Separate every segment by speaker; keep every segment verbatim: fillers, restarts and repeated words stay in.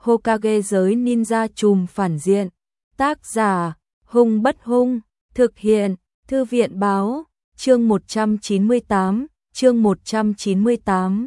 Speaker 1: Hokage giới ninja trùm phản diện. Tác giả, Hung Bất Hung, thực hiện, Thư viện báo, chương một trăm chín mươi tám, chương một trăm chín mươi tám.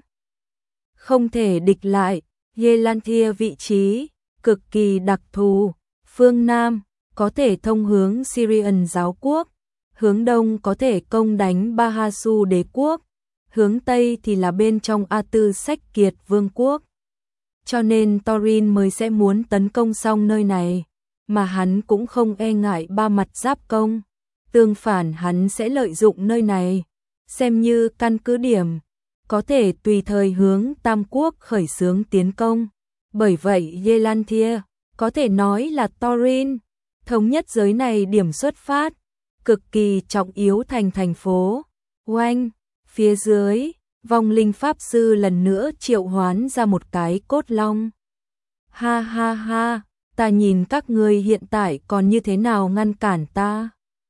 Speaker 1: Không thể địch lại, Yelantia vị trí, cực kỳ đặc thù, phương Nam, có thể thông hướng Syrian giáo quốc, hướng Đông có thể công đánh Bahasu đế quốc, hướng Tây thì là bên trong A Tư Sách Kiệt vương quốc. Cho nên Thorin mới sẽ muốn tấn công xong nơi này, mà hắn cũng không e ngại ba mặt giáp công. Tương phản hắn sẽ lợi dụng nơi này, xem như căn cứ điểm, có thể tùy thời hướng Tam Quốc khởi xướng tiến công. Bởi vậy Yelantia, có thể nói là Thorin, thống nhất giới này điểm xuất phát, cực kỳ trọng yếu thành thành phố. Oanh, phía dưới, vong linh pháp sư lần nữa triệu hoán ra một cái cốt long. Ha ha ha, ta nhìn các ngươi hiện tại còn như thế nào ngăn cản ta.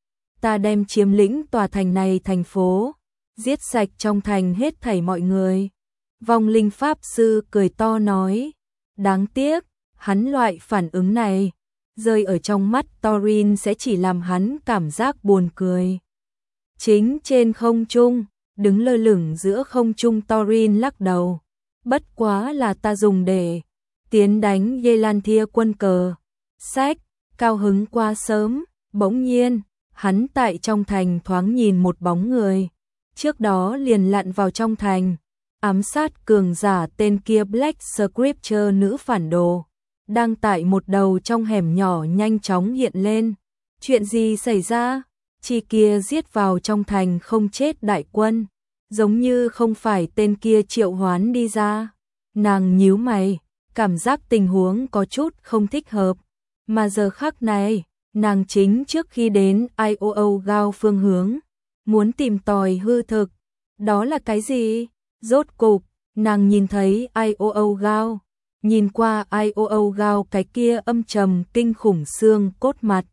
Speaker 1: Ta đem chiếm lĩnh tòa thành này thành phố, giết sạch trong thành hết thảy mọi người. Vong linh pháp sư cười to nói, đáng tiếc, hắn loại phản ứng này, rơi ở trong mắt Thorin sẽ chỉ làm hắn cảm giác buồn cười. Chính trên không trung, đứng lơ lửng giữa không trung Thorin lắc đầu, bất quá là ta dùng để tiến đánh Yelantia quân cờ. Sách, cao hứng quá sớm, bỗng nhiên, hắn tại trong thành thoáng nhìn một bóng người, trước đó liền lặn vào trong thành, ám sát cường giả tên kia Black Scripture nữ phản đồ, đang tại một đầu trong hẻm nhỏ nhanh chóng hiện lên. Chuyện gì xảy ra? Chi kia giết vào trong thành không chết đại quân, giống như không phải tên kia triệu hoán đi ra. Nàng nhíu mày, cảm giác tình huống có chút không thích hợp, mà giờ khắc này, nàng chính trước khi đến i o o Gao phương hướng, muốn tìm tòi hư thực. Đó là cái gì? Rốt cục, nàng nhìn thấy i o o Gao, nhìn qua i o o Gao cái kia âm trầm kinh khủng xương cốt mặt.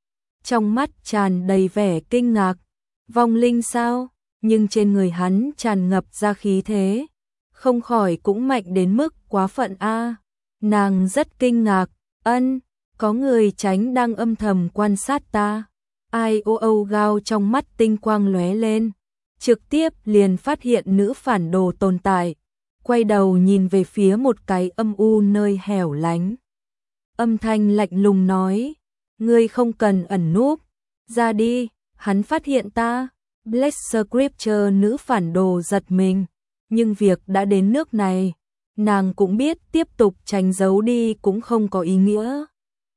Speaker 1: Trong mắt tràn đầy vẻ kinh ngạc, vong linh sao? Nhưng trên người hắn tràn ngập ra khí thế, không khỏi cũng mạnh đến mức quá phận a. Nàng rất kinh ngạc, ân, có người tránh đang âm thầm quan sát ta. i o o Gao trong mắt tinh quang lóe lên, trực tiếp liền phát hiện nữ phản đồ tồn tại, quay đầu nhìn về phía một cái âm u nơi hẻo lánh. Âm thanh lạnh lùng nói, ngươi không cần ẩn núp, ra đi, hắn phát hiện ta. Black Scripture nữ phản đồ giật mình, nhưng việc đã đến nước này, nàng cũng biết tiếp tục tránh giấu đi cũng không có ý nghĩa.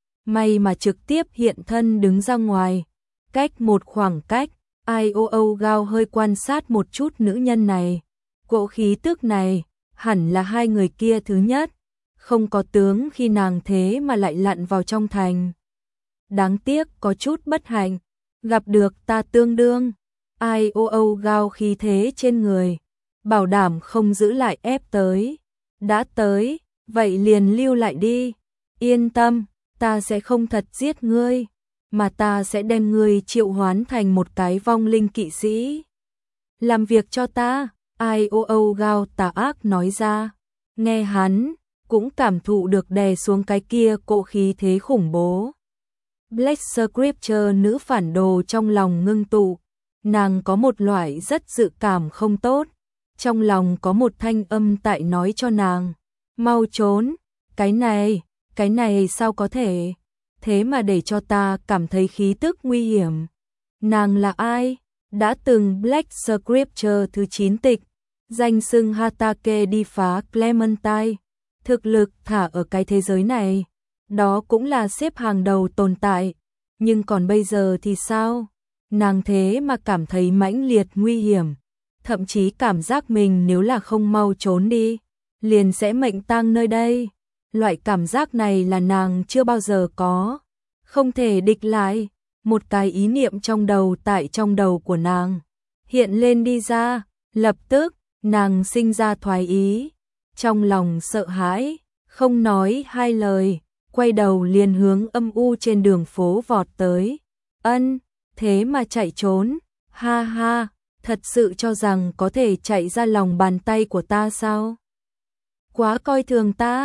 Speaker 1: May mà trực tiếp hiện thân đứng ra ngoài, cách một khoảng cách, i o o Gao hơi quan sát một chút nữ nhân này. Cỗ khí tức này, hẳn là hai người kia thứ nhất, không có tướng khi nàng thế mà lại lặn vào trong thành. Đáng tiếc có chút bất hạnh, gặp được ta tương đương. i o o Gao khí thế trên người, bảo đảm không giữ lại ép tới. Đã tới, vậy liền lưu lại đi. Yên tâm, ta sẽ không thật giết ngươi, mà ta sẽ đem ngươi triệu hoán thành một cái vong linh kỵ sĩ. Làm việc cho ta, i o o Gao tà ác nói ra. Nghe hắn, cũng cảm thụ được đè xuống cái kia cỗ khí thế khủng bố. Black Scripture nữ phản đồ trong lòng ngưng tụ, nàng có một loại rất dự cảm không tốt, trong lòng có một thanh âm tại nói cho nàng, mau trốn, cái này, cái này sao có thể, thế mà để cho ta cảm thấy khí tức nguy hiểm. Nàng là ai? Đã từng Black Scripture thứ chín tịch, danh xưng Hatake đi phá Clementine, thực lực thả ở cái thế giới này, đó cũng là xếp hàng đầu tồn tại, nhưng còn bây giờ thì sao? Nàng thế mà cảm thấy mãnh liệt nguy hiểm, thậm chí cảm giác mình nếu là không mau trốn đi, liền sẽ mệnh tang nơi đây. Loại cảm giác này là nàng chưa bao giờ có, không thể địch lại. Một cái ý niệm trong đầu tại trong đầu của nàng hiện lên đi ra, lập tức nàng sinh ra thoái ý, trong lòng sợ hãi, không nói hai lời, quay đầu liền hướng âm u trên đường phố vọt tới. Ân, thế mà chạy trốn, ha ha, thật sự cho rằng có thể chạy ra lòng bàn tay của ta sao? Quá coi thường ta,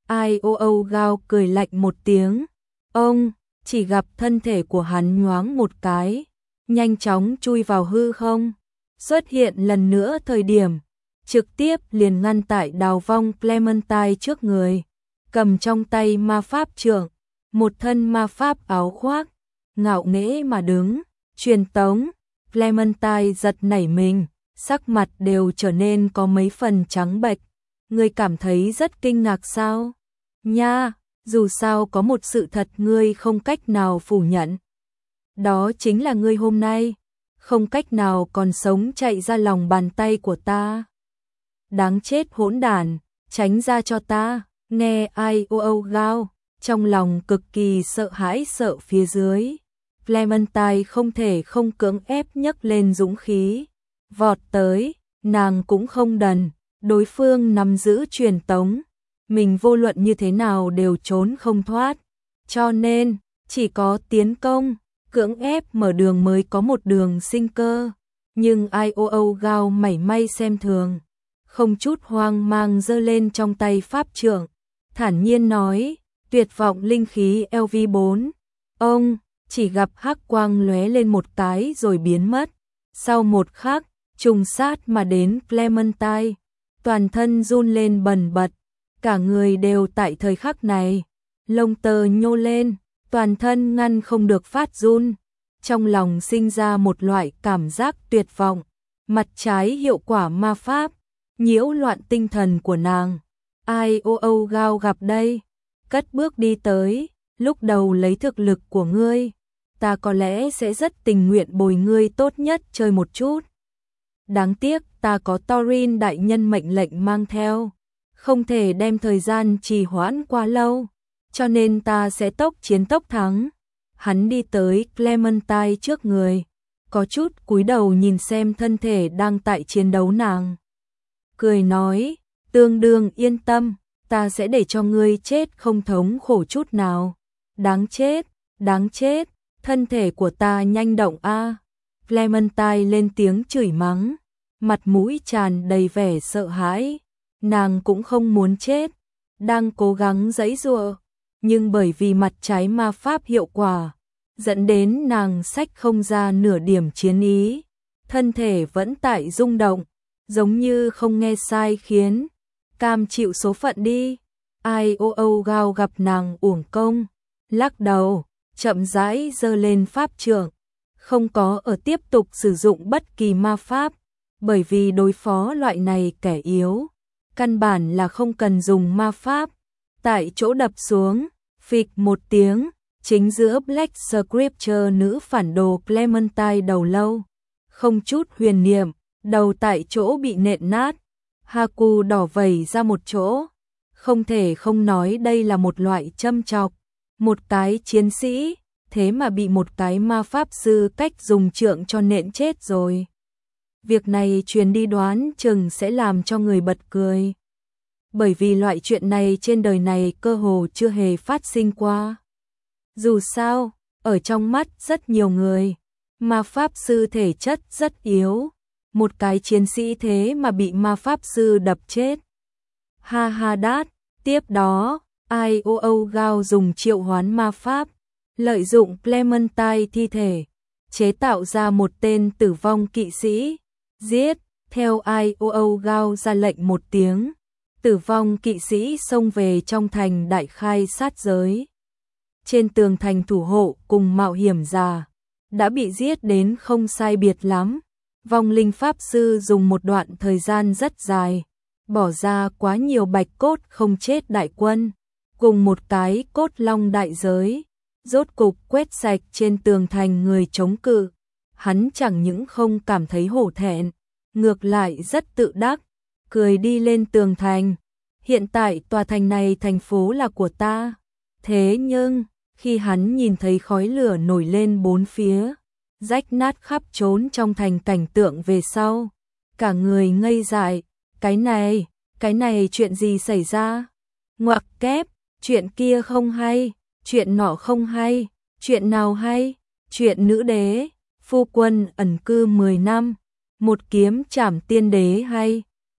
Speaker 1: Ai ô âu Gao cười lạnh một tiếng. Ông, chỉ gặp thân thể của hắn nhoáng một cái, nhanh chóng chui vào hư không, xuất hiện lần nữa thời điểm, trực tiếp liền ngăn tại Đào Vong Clementine trước người, cầm trong tay ma pháp trượng, một thân ma pháp áo khoác, ngạo nghễ mà đứng, truyền tống. Clementine giật nảy mình, sắc mặt đều trở nên có mấy phần trắng bệch. Ngươi cảm thấy rất kinh ngạc sao? Nha, dù sao có một sự thật ngươi không cách nào phủ nhận. Đó chính là ngươi hôm nay không cách nào còn sống chạy ra lòng bàn tay của ta. Đáng chết hỗn đản, tránh ra cho ta. Nghe Ai ô âu Gao, trong lòng cực kỳ sợ hãi sợ phía dưới. Clementine không thể không cưỡng ép nhấc lên dũng khí, vọt tới, nàng cũng không đần, đối phương nắm giữ truyền tống, mình vô luận như thế nào đều trốn không thoát, cho nên chỉ có tiến công, cưỡng ép mở đường mới có một đường sinh cơ. Nhưng Ai ô âu Gao mảy may xem thường, không chút hoang mang giơ lên trong tay pháp trượng, thản nhiên nói, tuyệt vọng linh khí L V bốn. Ông chỉ gặp hắc quang lóe lên một cái rồi biến mất. Sau một khắc, trùng sát mà đến Clementine, toàn thân run lên bần bật, cả người đều tại thời khắc này, lông tơ nhô lên, toàn thân ngăn không được phát run, trong lòng sinh ra một loại cảm giác tuyệt vọng, mặt trái hiệu quả ma pháp, nhiễu loạn tinh thần của nàng. Ai ô âu Gao gặp đây, cất bước đi tới, lúc đầu lấy thực lực của ngươi, ta có lẽ sẽ rất tình nguyện bồi ngươi tốt nhất chơi một chút. Đáng tiếc ta có Thorin đại nhân mệnh lệnh mang theo, không thể đem thời gian trì hoãn quá lâu, cho nên ta sẽ tốc chiến tốc thắng. Hắn đi tới Clementine trước người, có chút cúi đầu nhìn xem thân thể đang tại chiến đấu nàng. Cười nói, tương đương yên tâm, ta sẽ để cho ngươi chết không thống khổ chút nào. Đáng chết, đáng chết, thân thể của ta nhanh động a. À. Clementine lên tiếng chửi mắng, mặt mũi tràn đầy vẻ sợ hãi. Nàng cũng không muốn chết, đang cố gắng giãy giụa, nhưng bởi vì mặt trái ma pháp hiệu quả, dẫn đến nàng xách không ra nửa điểm chiến ý, thân thể vẫn tại rung động, giống như không nghe sai khiến, cam chịu số phận đi. Ai ô âu Gao gặp nàng uổng công, lắc đầu, chậm rãi giơ lên pháp trượng, không có ở tiếp tục sử dụng bất kỳ ma pháp, bởi vì đối phó loại này kẻ yếu, căn bản là không cần dùng ma pháp. Tại chỗ đập xuống, phịch một tiếng, chính giữa Black Scripture nữ phản đồ Clementine đầu lâu, không chút huyền niệm, đầu tại chỗ bị nện nát, Haku đỏ vẩy ra một chỗ, không thể không nói đây là một loại châm chọc, một cái chiến sĩ, thế mà bị một cái ma pháp sư cách dùng trượng cho nện chết rồi. Việc này truyền đi đoán chừng sẽ làm cho người bật cười. Bởi vì loại chuyện này trên đời này cơ hồ chưa hề phát sinh qua. Dù sao, ở trong mắt rất nhiều người, ma pháp sư thể chất rất yếu, một cái chiến sĩ thế mà bị ma pháp sư đập chết. Ha ha đát, tiếp đó, Ai ô âu Gao dùng triệu hoán ma pháp, lợi dụng Clementine thi thể, chế tạo ra một tên tử vong kỵ sĩ, giết, theo Ai ô âu Gao ra lệnh một tiếng, tử vong kỵ sĩ xông về trong thành đại khai sát giới. Trên tường thành thủ hộ cùng mạo hiểm giả, đã bị giết đến không sai biệt lắm, vong linh pháp sư dùng một đoạn thời gian rất dài, bỏ ra quá nhiều bạch cốt không chết đại quân, cùng một cái cốt long đại giới, rốt cục quét sạch trên tường thành người chống cự. Hắn chẳng những không cảm thấy hổ thẹn, ngược lại rất tự đắc, cười đi lên tường thành. Hiện tại tòa thành này thành phố là của ta. Thế nhưng, khi hắn nhìn thấy khói lửa nổi lên bốn phía, rách nát khắp trốn trong thành cảnh tượng về sau, cả người ngây dại, cái này, cái này chuyện gì xảy ra? Ngoặc kép, chuyện kia không hay, chuyện nọ không hay, chuyện nào hay? Chuyện nữ đế, phu quân ẩn cư mười năm, một kiếm trảm tiên đế hay?